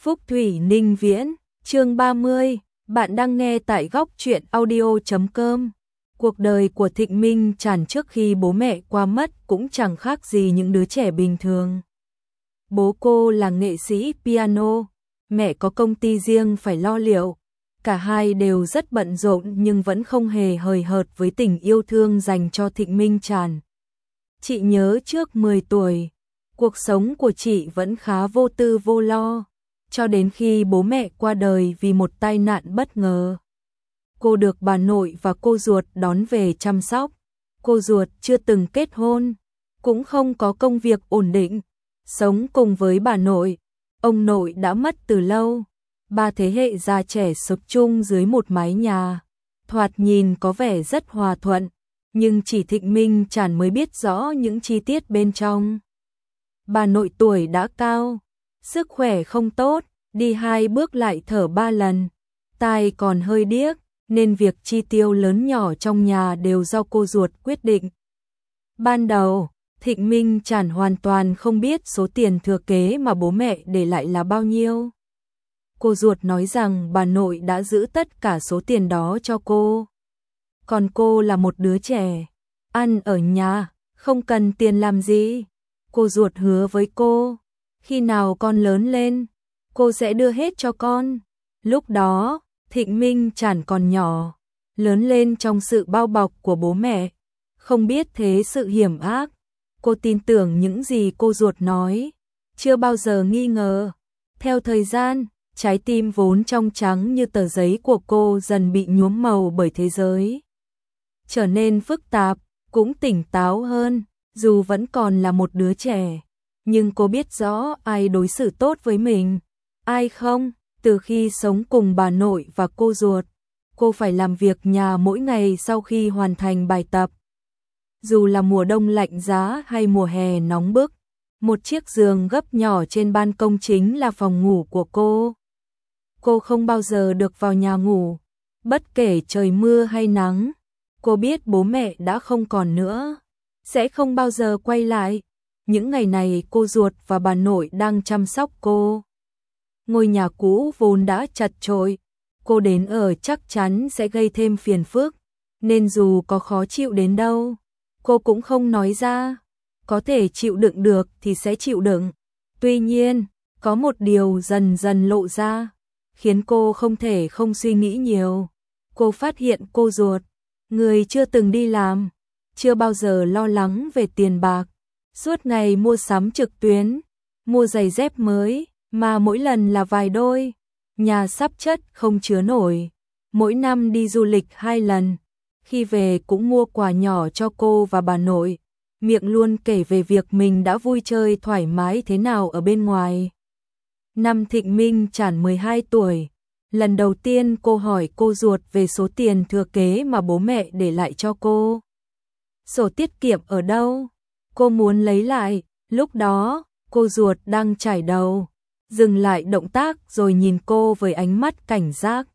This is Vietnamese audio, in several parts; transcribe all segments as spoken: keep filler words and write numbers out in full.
Phúc Thủy Ninh Viễn, chương ba mươi, bạn đang nghe tại góc truyện audio chấm com. Cuộc đời của Thịnh Minh Tràn trước khi bố mẹ qua mất cũng chẳng khác gì những đứa trẻ bình thường. Bố cô là nghệ sĩ piano, mẹ có công ty riêng phải lo liệu. Cả hai đều rất bận rộn nhưng vẫn không hề hời hợt với tình yêu thương dành cho Thịnh Minh Tràn. Chị nhớ trước mười tuổi, cuộc sống của chị vẫn khá vô tư vô lo, cho đến khi bố mẹ qua đời vì một tai nạn bất ngờ. Cô được bà nội và cô ruột đón về chăm sóc. Cô ruột chưa từng kết hôn, cũng không có công việc ổn định, sống cùng với bà nội. Ông nội đã mất từ lâu. Ba thế hệ già trẻ sống chung dưới một mái nhà, thoạt nhìn có vẻ rất hòa thuận, nhưng chỉ Thịnh Minh Tràn mới biết rõ những chi tiết bên trong. Bà nội tuổi đã cao, sức khỏe không tốt, đi hai bước lại thở ba lần, tai còn hơi điếc, nên việc chi tiêu lớn nhỏ trong nhà đều do cô ruột quyết định. Ban đầu, Thịnh Minh Tràn hoàn toàn không biết số tiền thừa kế mà bố mẹ để lại là bao nhiêu. Cô ruột nói rằng bà nội đã giữ tất cả số tiền đó cho cô. Còn cô là một đứa trẻ, ăn ở nhà, không cần tiền làm gì. Cô ruột hứa với cô, khi nào con lớn lên, cô sẽ đưa hết cho con. Lúc đó, Thịnh Minh Tràn còn nhỏ, lớn lên trong sự bao bọc của bố mẹ, không biết thế sự hiểm ác. Cô tin tưởng những gì cô ruột nói, chưa bao giờ nghi ngờ. Theo thời gian, trái tim vốn trong trắng như tờ giấy của cô dần bị nhuốm màu bởi thế giới, trở nên phức tạp, cũng tỉnh táo hơn. Dù vẫn còn là một đứa trẻ, nhưng cô biết rõ ai đối xử tốt với mình, ai không. Từ khi sống cùng bà nội và cô ruột, cô phải làm việc nhà mỗi ngày sau khi hoàn thành bài tập. Dù là mùa đông lạnh giá hay mùa hè nóng bức, một chiếc giường gấp nhỏ trên ban công chính là phòng ngủ của cô. Cô không bao giờ được vào nhà ngủ, bất kể trời mưa hay nắng. Cô biết bố mẹ đã không còn nữa, sẽ không bao giờ quay lại. Những ngày này cô ruột và bà nội đang chăm sóc cô. Ngôi nhà cũ vốn đã chật chội, cô đến ở chắc chắn sẽ gây thêm phiền phức, nên dù có khó chịu đến đâu, cô cũng không nói ra. Có thể chịu đựng được thì sẽ chịu đựng. Tuy nhiên, có một điều dần dần lộ ra, khiến cô không thể không suy nghĩ nhiều. Cô phát hiện cô ruột, người chưa từng đi làm, chưa bao giờ lo lắng về tiền bạc, suốt ngày mua sắm trực tuyến, mua giày dép mới, mà mỗi lần là vài đôi, nhà sắp chất không chứa nổi. Mỗi năm đi du lịch hai lần, khi về cũng mua quà nhỏ cho cô và bà nội, miệng luôn kể về việc mình đã vui chơi thoải mái thế nào ở bên ngoài. Năm Thịnh Minh Tràn mười hai tuổi, lần đầu tiên cô hỏi cô ruột về số tiền thừa kế mà bố mẹ để lại cho cô. Sổ tiết kiệm ở đâu? Cô muốn lấy lại. Lúc đó, cô ruột đang chải đầu, dừng lại động tác rồi nhìn cô với ánh mắt cảnh giác.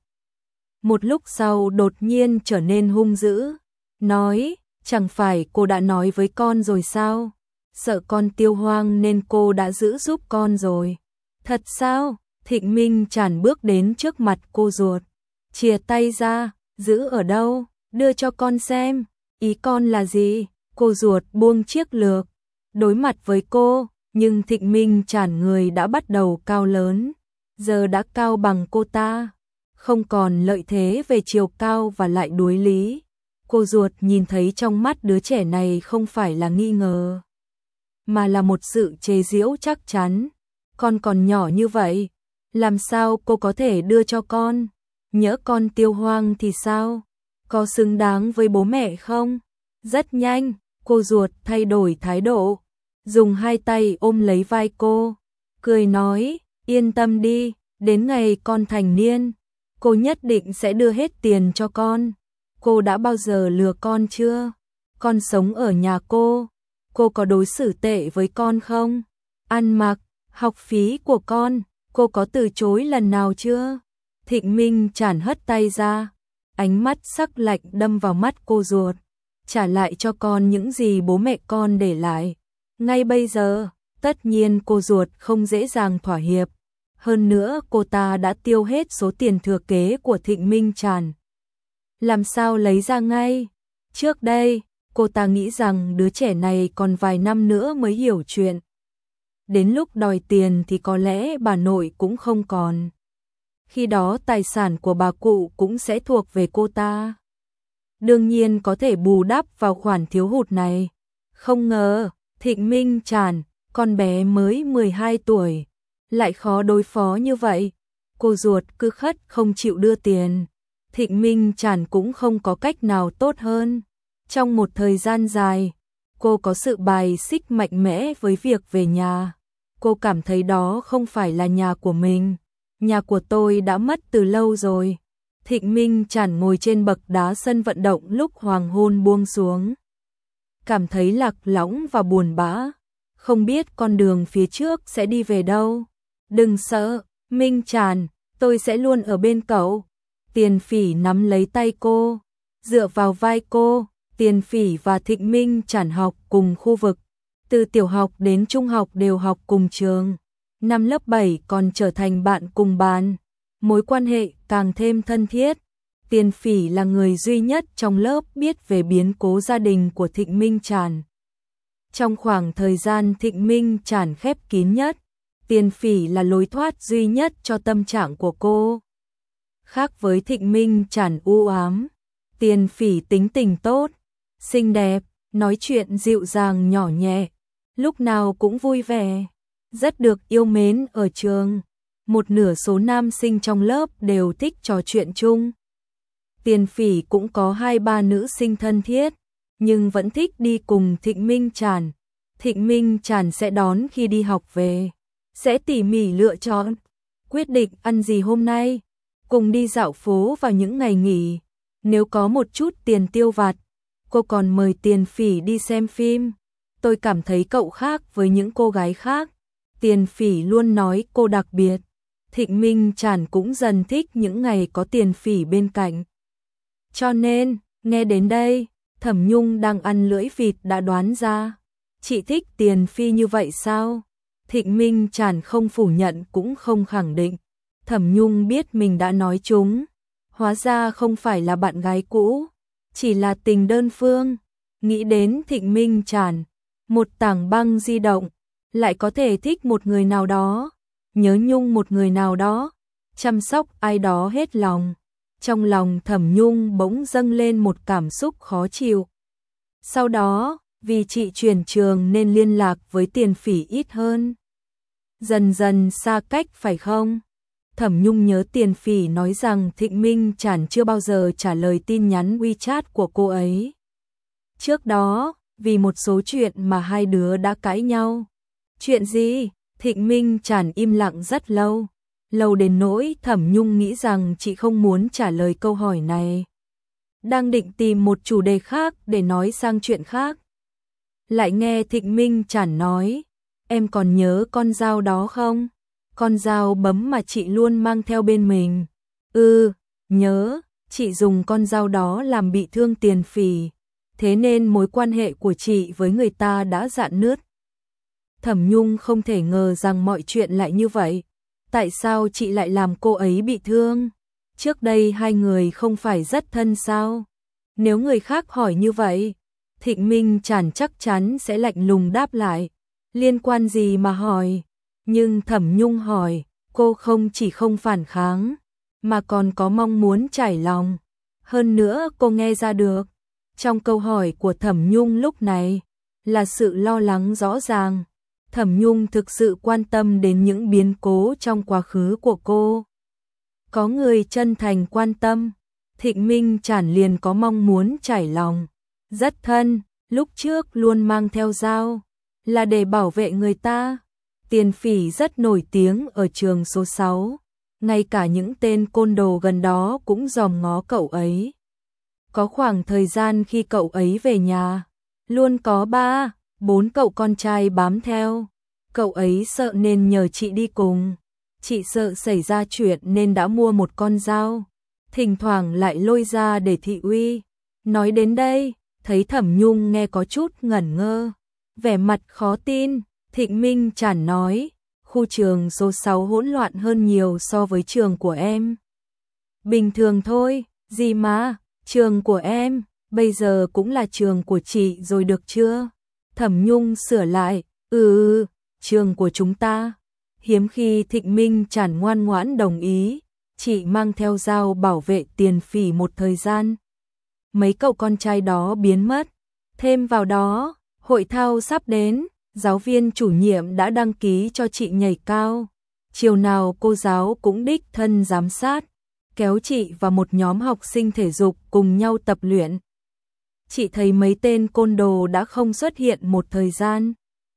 Một lúc sau đột nhiên trở nên hung dữ, nói, chẳng phải cô đã nói với con rồi sao? Sợ con tiêu hoang nên cô đã giữ giúp con rồi. Thật sao? Thịnh Minh Tràn bước đến trước mặt cô ruột, chìa tay ra, giữ ở đâu? Đưa cho con xem. Ý con là gì? Cô ruột buông chiếc lược, đối mặt với cô, nhưng Thịnh Minh Tràn người đã bắt đầu cao lớn, giờ đã cao bằng cô ta, không còn lợi thế về chiều cao và lại đuối lý. Cô ruột nhìn thấy trong mắt đứa trẻ này không phải là nghi ngờ, mà là một sự chế giễu chắc chắn. Con còn nhỏ như vậy, làm sao cô có thể đưa cho con? Nhỡ con tiêu hoang thì sao? Có xứng đáng với bố mẹ không? Rất nhanh, cô ruột thay đổi thái độ, dùng hai tay ôm lấy vai cô, cười nói, yên tâm đi, đến ngày con thành niên, cô nhất định sẽ đưa hết tiền cho con. Cô đã bao giờ lừa con chưa? Con sống ở nhà cô, cô có đối xử tệ với con không? Ăn mặc, học phí của con, cô có từ chối lần nào chưa? Thịnh Minh Tràn hất tay ra, ánh mắt sắc lạnh đâm vào mắt cô ruột. Trả lại cho con những gì bố mẹ con để lại ngay bây giờ. Tất nhiên cô ruột không dễ dàng thỏa hiệp, Hơn nữa cô ta đã tiêu hết số tiền thừa kế của Thịnh Minh Tràn. Làm sao lấy ra ngay? Trước đây, cô ta nghĩ rằng đứa trẻ này còn vài năm nữa mới hiểu chuyện. Đến lúc đòi tiền thì có lẽ bà nội cũng không còn. Khi đó tài sản của bà cụ cũng sẽ thuộc về cô ta. Đương nhiên có thể bù đắp vào khoản thiếu hụt này. Không ngờ, Thịnh Minh Tràn, con bé mới mười hai tuổi, lại khó đối phó như vậy. Cô ruột cứ khất không chịu đưa tiền. Thịnh Minh Tràn cũng không có cách nào tốt hơn. Trong một thời gian dài, cô có sự bài xích mạnh mẽ với việc về nhà. Cô cảm thấy đó không phải là nhà của mình. Nhà của tôi đã mất từ lâu rồi. Thịnh Minh Tràn ngồi trên bậc đá sân vận động lúc hoàng hôn buông xuống. Cảm thấy lạc lõng và buồn bã. Không biết con đường phía trước sẽ đi về đâu. Đừng sợ, Minh Tràn, tôi sẽ luôn ở bên cậu. Tiền Phỉ nắm lấy tay cô, dựa vào vai cô. Tiền Phỉ và Thịnh Minh Tràn học cùng khu vực. Từ tiểu học đến trung học đều học cùng trường. Năm lớp bảy còn trở thành bạn cùng bàn. Mối quan hệ càng thêm thân thiết. Tiền Phỉ là người duy nhất trong lớp biết về biến cố gia đình của Thịnh Minh Tràn. Trong khoảng thời gian Thịnh Minh Tràn khép kín nhất, Tiền Phỉ là lối thoát duy nhất cho tâm trạng của cô. Khác với Thịnh Minh Tràn u ám, Tiền Phỉ tính tình tốt, xinh đẹp, nói chuyện dịu dàng nhỏ nhẹ, lúc nào cũng vui vẻ, rất được yêu mến ở trường. Một nửa số nam sinh trong lớp đều thích trò chuyện chung. Tiền Phỉ cũng có hai ba nữ sinh thân thiết, nhưng vẫn thích đi cùng Thịnh Minh Tràn. Thịnh Minh Tràn sẽ đón khi đi học về, sẽ tỉ mỉ lựa chọn, quyết định ăn gì hôm nay, cùng đi dạo phố vào những ngày nghỉ. Nếu có một chút tiền tiêu vặt, cô còn mời Tiền Phỉ đi xem phim. Tôi cảm thấy cậu khác với những cô gái khác. Tiền Phỉ luôn nói cô đặc biệt. Thịnh Minh Tràn cũng dần thích những ngày có Tiền Phỉ bên cạnh. Cho nên, nghe đến đây, Thẩm Nhung đang ăn lưỡi vịt đã đoán ra. Chị thích Tiền Phi như vậy sao? Thịnh Minh Tràn không phủ nhận cũng không khẳng định. Thẩm Nhung biết mình đã nói trúng. Hóa ra không phải là bạn gái cũ, chỉ là tình đơn phương. Nghĩ đến Thịnh Minh Tràn, một tảng băng di động, lại có thể thích một người nào đó, nhớ nhung một người nào đó, chăm sóc ai đó hết lòng. Trong lòng Thẩm Nhung bỗng dâng lên một cảm xúc khó chịu. Sau đó, vì chị chuyển trường nên liên lạc với Tiền Phỉ ít hơn. Dần dần xa cách phải không? Thẩm Nhung nhớ Tiền Phỉ nói rằng Thịnh Minh Tràn chưa bao giờ trả lời tin nhắn WeChat của cô ấy. Trước đó, vì một số chuyện mà hai đứa đã cãi nhau. Chuyện gì? Thịnh Minh Tràn im lặng rất lâu. Lâu đến nỗi Thẩm Nhung nghĩ rằng chị không muốn trả lời câu hỏi này. Đang định tìm một chủ đề khác để nói sang chuyện khác. Lại nghe Thịnh Minh Tràn nói, em còn nhớ con dao đó không? Con dao bấm mà chị luôn mang theo bên mình. Ừ, nhớ, chị dùng con dao đó làm bị thương Tiền Phỉ. Thế nên mối quan hệ của chị với người ta đã rạn nứt. Thẩm Nhung không thể ngờ rằng mọi chuyện lại như vậy. Tại sao chị lại làm cô ấy bị thương? Trước đây hai người không phải rất thân sao? Nếu người khác hỏi như vậy, Thịnh Minh Tràn chắc chắn sẽ lạnh lùng đáp lại. Liên quan gì mà hỏi? Nhưng Thẩm Nhung hỏi, cô không chỉ không phản kháng, mà còn có mong muốn trải lòng. Hơn nữa cô nghe ra được, trong câu hỏi của Thẩm Nhung lúc này, là sự lo lắng rõ ràng. Thẩm Nhung thực sự quan tâm đến những biến cố trong quá khứ của cô. Có người chân thành quan tâm, Thịnh Minh Tràn liền có mong muốn trải lòng. Rất thân, lúc trước luôn mang theo dao, là để bảo vệ người ta. Tiền Phỉ rất nổi tiếng ở trường số sáu, ngay cả những tên côn đồ gần đó cũng dòm ngó cậu ấy. Có khoảng thời gian khi cậu ấy về nhà, luôn có ba, bốn cậu con trai bám theo. Cậu ấy sợ nên nhờ chị đi cùng. Chị sợ xảy ra chuyện nên đã mua một con dao, thỉnh thoảng lại lôi ra để thị uy. Nói đến đây, thấy Thẩm Nhung nghe có chút ngẩn ngơ, vẻ mặt khó tin. Thịnh Minh Tràn nói, khu trường số sáu hỗn loạn hơn nhiều so với trường của em. Bình thường thôi, gì mà, trường của em, bây giờ cũng là trường của chị rồi được chưa? Thẩm Nhung sửa lại, ừ, ừ, trường của chúng ta. Hiếm khi Thịnh Minh Trản ngoan ngoãn đồng ý, chị mang theo dao bảo vệ Tiền Phỉ một thời gian. Mấy cậu con trai đó biến mất, thêm vào đó, hội thao sắp đến, giáo viên chủ nhiệm đã đăng ký cho chị nhảy cao. Chiều nào cô giáo cũng đích thân giám sát, kéo chị và một nhóm học sinh thể dục cùng nhau tập luyện. Chị thấy mấy tên côn đồ đã không xuất hiện một thời gian,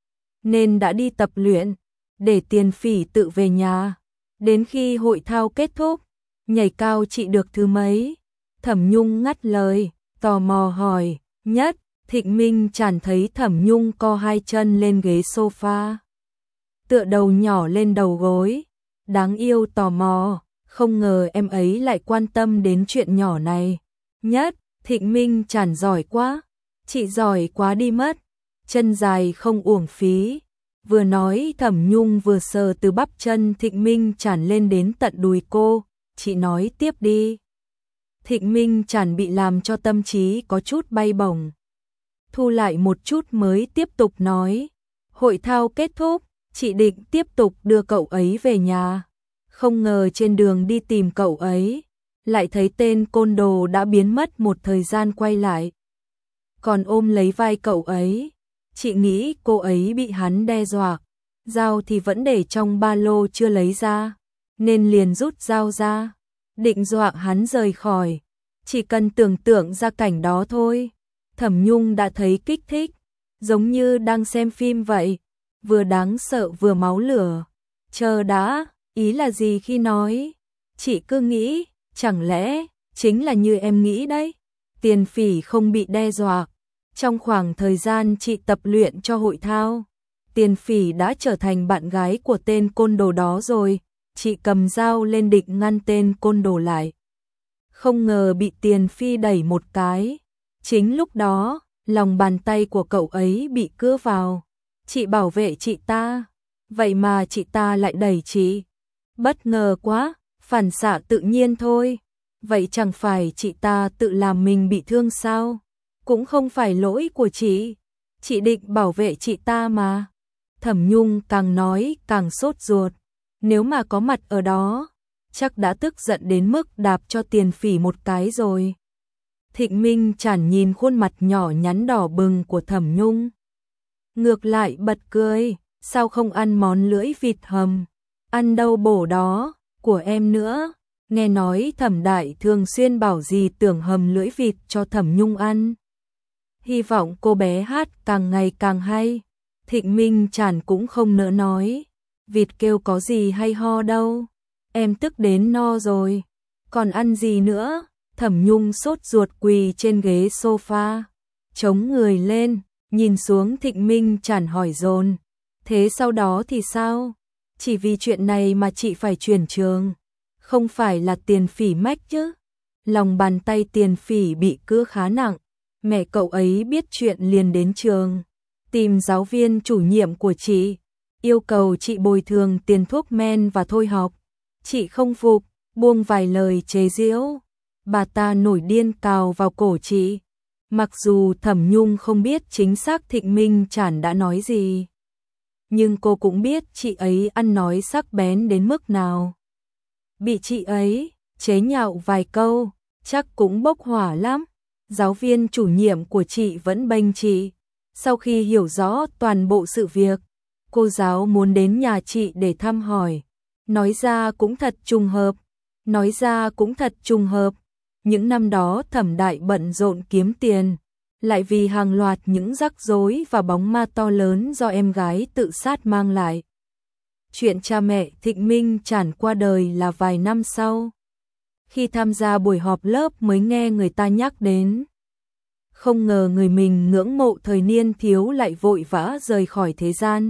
nên đã đi tập luyện, để Tiền Phỉ tự về nhà. Đến khi hội thao kết thúc, nhảy cao chị được thứ mấy? Thẩm Nhung ngắt lời, tò mò hỏi, nhất. Thịnh Minh Trản thấy Thẩm Nhung co hai chân lên ghế sofa, tựa đầu nhỏ lên đầu gối, đáng yêu tò mò, không ngờ em ấy lại quan tâm đến chuyện nhỏ này. Nhất, Thịnh Minh Trản giỏi quá, chị giỏi quá đi mất, chân dài không uổng phí. Vừa nói Thẩm Nhung vừa sờ từ bắp chân Thịnh Minh Trản lên đến tận đùi cô, chị nói tiếp đi. Thịnh Minh Trản bị làm cho tâm trí có chút bay bổng. Thu lại một chút mới tiếp tục nói, hội thao kết thúc, chị định tiếp tục đưa cậu ấy về nhà. Không ngờ trên đường đi tìm cậu ấy, lại thấy tên côn đồ đã biến mất một thời gian quay lại. Còn ôm lấy vai cậu ấy, chị nghĩ cô ấy bị hắn đe dọa, dao thì vẫn để trong ba lô chưa lấy ra, nên liền rút dao ra, định dọa hắn rời khỏi. Chỉ cần tưởng tượng ra cảnh đó thôi, Thẩm Nhung đã thấy kích thích, giống như đang xem phim vậy, vừa đáng sợ vừa máu lửa. Chờ đã, ý là gì khi nói? Chị cứ nghĩ, chẳng lẽ chính là như em nghĩ đấy? Tiền Phỉ không bị đe dọa. Trong khoảng thời gian chị tập luyện cho hội thao, Tiền Phỉ đã trở thành bạn gái của tên côn đồ đó rồi. Chị cầm dao lên định ngăn tên côn đồ lại, không ngờ bị Tiền Phi đẩy một cái. Chính lúc đó, lòng bàn tay của cậu ấy bị cứa vào. Chị bảo vệ chị ta, vậy mà chị ta lại đẩy chị. Bất ngờ quá, phản xạ tự nhiên thôi. Vậy chẳng phải chị ta tự làm mình bị thương sao? Cũng không phải lỗi của chị. Chị định bảo vệ chị ta mà. Thẩm Nhung càng nói càng sốt ruột. Nếu mà có mặt ở đó, chắc đã tức giận đến mức đạp cho Tiền Phỉ một cái rồi. Thịnh Minh Trản nhìn khuôn mặt nhỏ nhắn đỏ bừng của Thẩm Nhung, ngược lại bật cười, sao không ăn món lưỡi vịt hầm, ăn đâu bổ đó, của em nữa. Nghe nói Thẩm Đại thường xuyên bảo gì tưởng hầm lưỡi vịt cho Thẩm Nhung ăn. Hy vọng cô bé hát càng ngày càng hay. Thịnh Minh Trản cũng không nỡ nói, vịt kêu có gì hay ho đâu, em tức đến no rồi, còn ăn gì nữa. Thẩm Nhung sốt ruột quỳ trên ghế sofa, chống người lên, nhìn xuống Thịnh Minh Trản hỏi dồn, thế sau đó thì sao? Chỉ vì chuyện này mà chị phải chuyển trường, không phải là Tiền Phỉ mách chứ? Lòng bàn tay Tiền Phỉ bị cứa khá nặng, mẹ cậu ấy biết chuyện liền đến trường, tìm giáo viên chủ nhiệm của chị, yêu cầu chị bồi thường tiền thuốc men và thôi học. Chị không phục, buông vài lời chế giễu. Bà ta nổi điên cào vào cổ chị. Mặc dù Thẩm Nhung không biết chính xác Thịnh Minh Trản đã nói gì, nhưng cô cũng biết chị ấy ăn nói sắc bén đến mức nào. Bị chị ấy chế nhạo vài câu, chắc cũng bốc hỏa lắm. Giáo viên chủ nhiệm của chị vẫn bênh chị. Sau khi hiểu rõ toàn bộ sự việc, cô giáo muốn đến nhà chị để thăm hỏi. Nói ra cũng thật trùng hợp. Nói ra cũng thật trùng hợp. Những năm đó Thẩm Đại bận rộn kiếm tiền, lại vì hàng loạt những rắc rối và bóng ma to lớn do em gái tự sát mang lại. Chuyện cha mẹ Thịnh Minh Trản qua đời là vài năm sau. Khi tham gia buổi họp lớp mới nghe người ta nhắc đến. Không ngờ người mình ngưỡng mộ thời niên thiếu lại vội vã rời khỏi thế gian,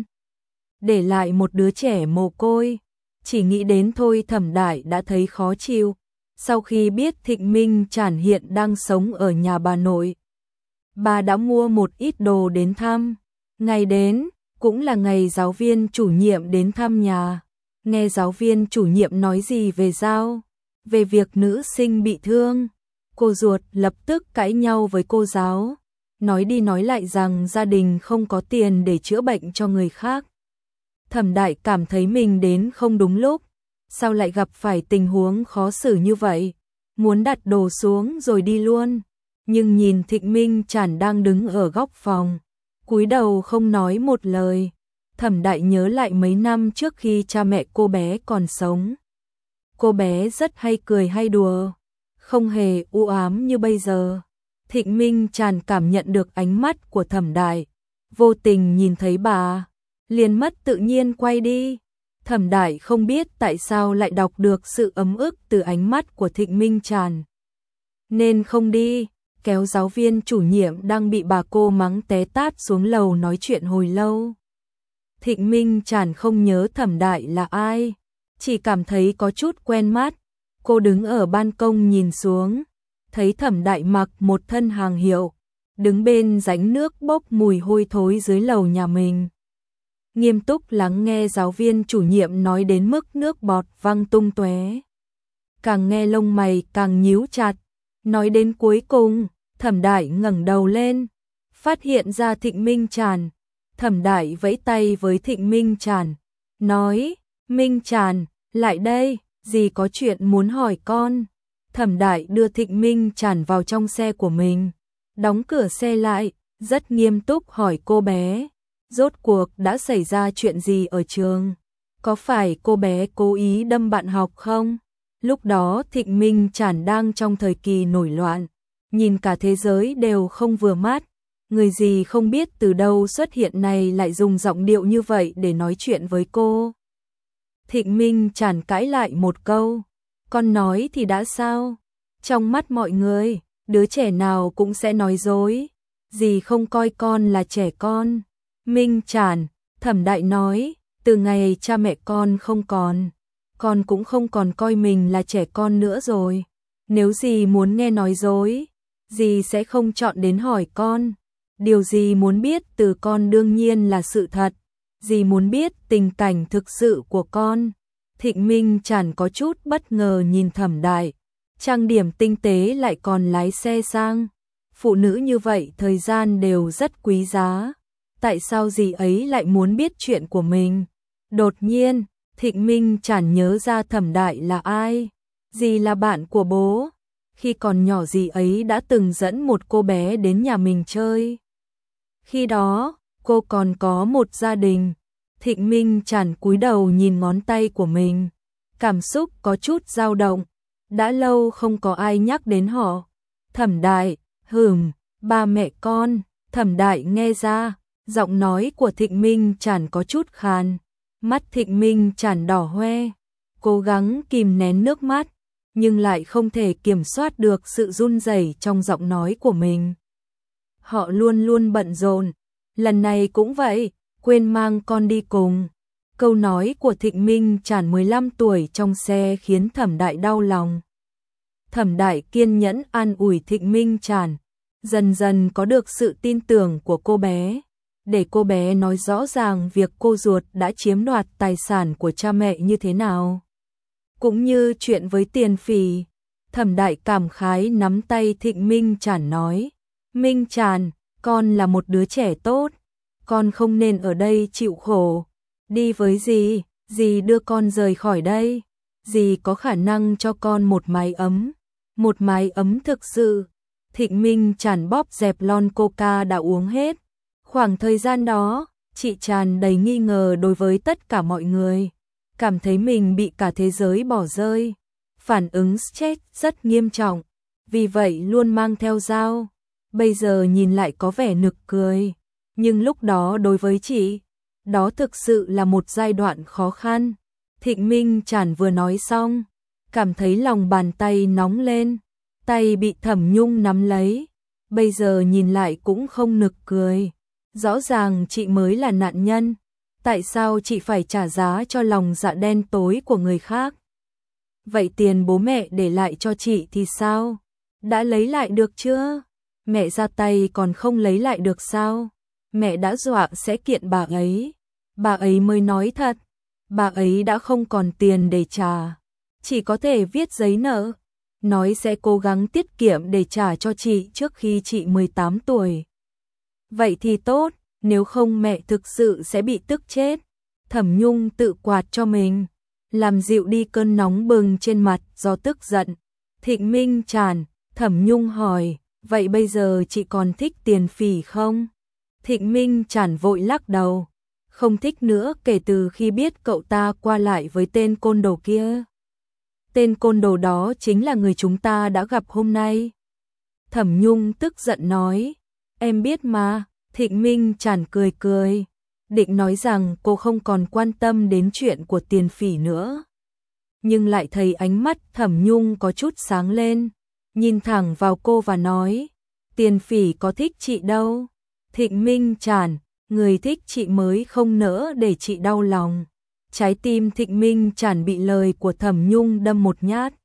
để lại một đứa trẻ mồ côi. Chỉ nghĩ đến thôi Thẩm Đại đã thấy khó chịu. Sau khi biết Thịnh Minh Trản hiện đang sống ở nhà bà nội, bà đã mua một ít đồ đến thăm. Ngày đến, cũng là ngày giáo viên chủ nhiệm đến thăm nhà. Nghe giáo viên chủ nhiệm nói gì về Giao, về việc nữ sinh bị thương, cô ruột lập tức cãi nhau với cô giáo, nói đi nói lại rằng gia đình không có tiền để chữa bệnh cho người khác. Thẩm Đại cảm thấy mình đến không đúng lúc, sao lại gặp phải tình huống khó xử như vậy, muốn đặt đồ xuống rồi đi luôn, nhưng nhìn Thịnh Minh Trản đang đứng ở góc phòng, cúi đầu không nói một lời. Thẩm Đại nhớ lại mấy năm trước khi cha mẹ cô bé còn sống. Cô bé rất hay cười hay đùa, không hề u ám như bây giờ. Thịnh Minh Trản cảm nhận được ánh mắt của Thẩm Đại, vô tình nhìn thấy bà, liền mất tự nhiên quay đi. Thẩm Đại không biết tại sao lại đọc được sự ấm ức từ ánh mắt của Thịnh Minh Trản, nên không đi, kéo giáo viên chủ nhiệm đang bị bà cô mắng té tát xuống lầu nói chuyện hồi lâu. Thịnh Minh Trản không nhớ Thẩm Đại là ai, chỉ cảm thấy có chút quen mắt. Cô đứng ở ban công nhìn xuống, thấy Thẩm Đại mặc một thân hàng hiệu, đứng bên rãnh nước bốc mùi hôi thối dưới lầu nhà mình. Nghiêm túc lắng nghe giáo viên chủ nhiệm nói đến mức nước bọt văng tung tóe. Càng nghe lông mày càng nhíu chặt, nói đến cuối cùng, Thẩm Đại ngẩng đầu lên, phát hiện ra Thịnh Minh Trản. Thẩm Đại vẫy tay với Thịnh Minh Trản, nói, Minh Trản, lại đây, dì có chuyện muốn hỏi con. Thẩm Đại đưa Thịnh Minh Trản vào trong xe của mình, đóng cửa xe lại, rất nghiêm túc hỏi cô bé, rốt cuộc đã xảy ra chuyện gì ở trường? Có phải cô bé cố ý đâm bạn học không? Lúc đó Thịnh Minh Trản đang trong thời kỳ nổi loạn, nhìn cả thế giới đều không vừa mắt. Người gì không biết từ đâu xuất hiện này lại dùng giọng điệu như vậy để nói chuyện với cô. Thịnh Minh Trản cãi lại một câu, con nói thì đã sao? Trong mắt mọi người, đứa trẻ nào cũng sẽ nói dối, dì không coi con là trẻ con. Minh Trản, Thẩm Đại nói, từ ngày cha mẹ con không còn, con cũng không còn coi mình là trẻ con nữa rồi. Nếu dì muốn nghe nói dối, dì sẽ không chọn đến hỏi con. Điều gì muốn biết từ con đương nhiên là sự thật, dì muốn biết tình cảnh thực sự của con. Thịnh Minh Trản có chút bất ngờ nhìn Thẩm Đại, trang điểm tinh tế lại còn lái xe sang. Phụ nữ như vậy thời gian đều rất quý giá, tại sao dì ấy lại muốn biết chuyện của mình? Đột nhiên, Thịnh Minh Trản nhớ ra Thẩm Đại là ai, dì là bạn của bố. Khi còn nhỏ dì ấy đã từng dẫn một cô bé đến nhà mình chơi. Khi đó, cô còn có một gia đình. Thịnh Minh Trản cúi đầu nhìn ngón tay của mình, cảm xúc có chút dao động. Đã lâu không có ai nhắc đến họ. Thẩm Đại, hừm, ba mẹ con. Thẩm Đại nghe ra, giọng nói của Thịnh Minh Trản có chút khàn. Mắt Thịnh Minh Trản đỏ hoe, cố gắng kìm nén nước mắt, nhưng lại không thể kiểm soát được sự run rẩy trong giọng nói của mình. Họ luôn luôn bận rộn, lần này cũng vậy, quên mang con đi cùng. Câu nói của Thịnh Minh Trản mười lăm tuổi trong xe khiến Thẩm Đại đau lòng. Thẩm Đại kiên nhẫn an ủi Thịnh Minh Trản, dần dần có được sự tin tưởng của cô bé, để cô bé nói rõ ràng việc cô ruột đã chiếm đoạt tài sản của cha mẹ như thế nào. Cũng như chuyện với Tiền Phỉ. Thẩm Đại cảm khái nắm tay Thịnh Minh Trản nói, Minh Trản, con là một đứa trẻ tốt, con không nên ở đây chịu khổ. Đi với dì, dì đưa con rời khỏi đây, dì có khả năng cho con một mái ấm, một mái ấm thực sự. Thịnh Minh Trản bóp dẹp lon coca đã uống hết. Khoảng thời gian đó, chị tràn đầy nghi ngờ đối với tất cả mọi người, cảm thấy mình bị cả thế giới bỏ rơi, phản ứng stress rất nghiêm trọng, vì vậy luôn mang theo dao. Bây giờ nhìn lại có vẻ nực cười, nhưng lúc đó đối với chị, đó thực sự là một giai đoạn khó khăn. Thịnh Minh Trản vừa nói xong, cảm thấy lòng bàn tay nóng lên, tay bị Thẩm Nhung nắm lấy, bây giờ nhìn lại cũng không nực cười. Rõ ràng chị mới là nạn nhân, tại sao chị phải trả giá cho lòng dạ đen tối của người khác? Vậy tiền bố mẹ để lại cho chị thì sao? Đã lấy lại được chưa? Mẹ ra tay còn không lấy lại được sao? mẹ đã dọa sẽ kiện bà ấy. Bà ấy mới nói thật, bà ấy đã không còn tiền để trả, chỉ có thể viết giấy nợ, nói sẽ cố gắng tiết kiệm để trả cho chị trước khi chị mười tám tuổi. Vậy thì tốt, nếu không mẹ thực sự sẽ bị tức chết. Thẩm Nhung tự quạt cho mình, làm dịu đi cơn nóng bừng trên mặt do tức giận. Thịnh Minh Tràn, Thẩm Nhung hỏi, vậy bây giờ chị còn thích Tiền Phỉ không? Thịnh Minh Tràn vội lắc đầu, không thích nữa kể từ khi biết cậu ta qua lại với tên côn đồ kia. Tên côn đồ đó chính là người chúng ta đã gặp hôm nay. Thẩm Nhung tức giận nói, em biết mà. Thịnh Minh Tràn cười cười, định nói rằng cô không còn quan tâm đến chuyện của Tiền Phỉ nữa. Nhưng lại thấy ánh mắt Thẩm Nhung có chút sáng lên, nhìn thẳng vào cô và nói, Tiền Phỉ có thích chị đâu. Thịnh Minh Tràn, người thích chị mới không nỡ để chị đau lòng. Trái tim Thịnh Minh Tràn bị lời của Thẩm Nhung đâm một nhát.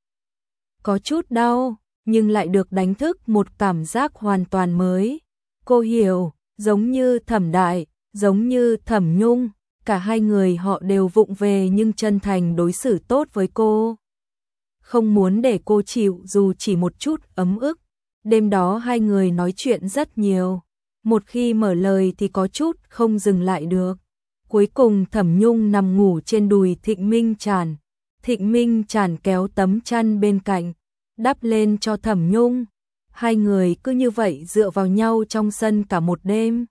Có chút đau, nhưng lại được đánh thức một cảm giác hoàn toàn mới. Cô hiểu, giống như Thẩm Đại, giống như Thẩm Nhung, cả hai người họ đều vụng về nhưng chân thành đối xử tốt với cô. Không muốn để cô chịu dù chỉ một chút ấm ức. Đêm đó hai người nói chuyện rất nhiều. Một khi mở lời thì có chút không dừng lại được. Cuối cùng Thẩm Nhung nằm ngủ trên đùi Thịnh Minh Tràn. Thịnh Minh Tràn kéo tấm chăn bên cạnh, đắp lên cho Thẩm Nhung. Hai người cứ như vậy dựa vào nhau trong sân cả một đêm.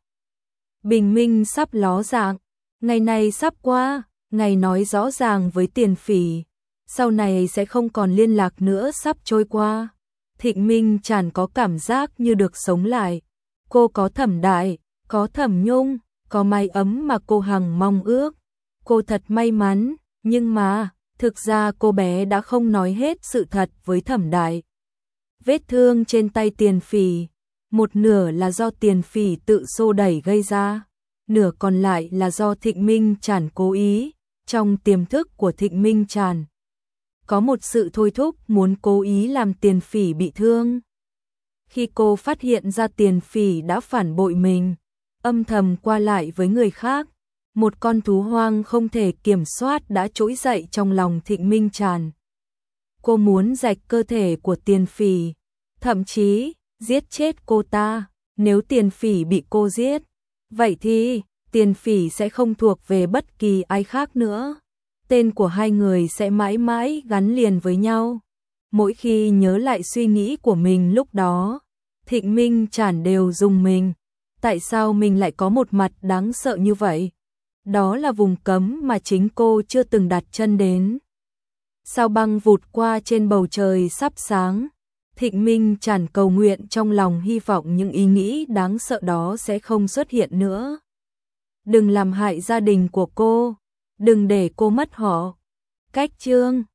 Bình minh sắp ló dạng, ngày này sắp qua, ngày nói rõ ràng với Tiền Phỉ, sau này sẽ không còn liên lạc nữa sắp trôi qua. Thịnh Minh Tràn có cảm giác như được sống lại. Cô có Thẩm Đại, có Thẩm Nhung, có mái ấm mà cô hằng mong ước. Cô thật may mắn, nhưng mà, thực ra cô bé đã không nói hết sự thật với Thẩm Đại. Vết thương trên tay Tiền Phỉ, một nửa là do Tiền Phỉ tự xô đẩy gây ra, nửa còn lại là do Thịnh Minh Tràn cố ý. Trong tiềm thức của Thịnh Minh Tràn, có một sự thôi thúc muốn cố ý làm Tiền Phỉ bị thương. Khi cô phát hiện ra Tiền Phỉ đã phản bội mình, âm thầm qua lại với người khác, một con thú hoang không thể kiểm soát đã trỗi dậy trong lòng Thịnh Minh Tràn. Cô muốn rạch cơ thể của Tiền Phỉ, thậm chí giết chết cô ta. Nếu Tiền Phỉ bị cô giết, vậy thì Tiền Phỉ sẽ không thuộc về bất kỳ ai khác nữa. Tên của hai người sẽ mãi mãi gắn liền với nhau. Mỗi khi nhớ lại suy nghĩ của mình lúc đó, Thịnh Minh Tràn đều rùng mình. Tại sao mình lại có một mặt đáng sợ như vậy? Đó là vùng cấm mà chính cô chưa từng đặt chân đến. Sao băng vụt qua trên bầu trời sắp sáng. Thịnh Minh Tràn cầu nguyện trong lòng, hy vọng những ý nghĩ đáng sợ đó sẽ không xuất hiện nữa. Đừng làm hại gia đình của cô, đừng để cô mất họ. Cách chương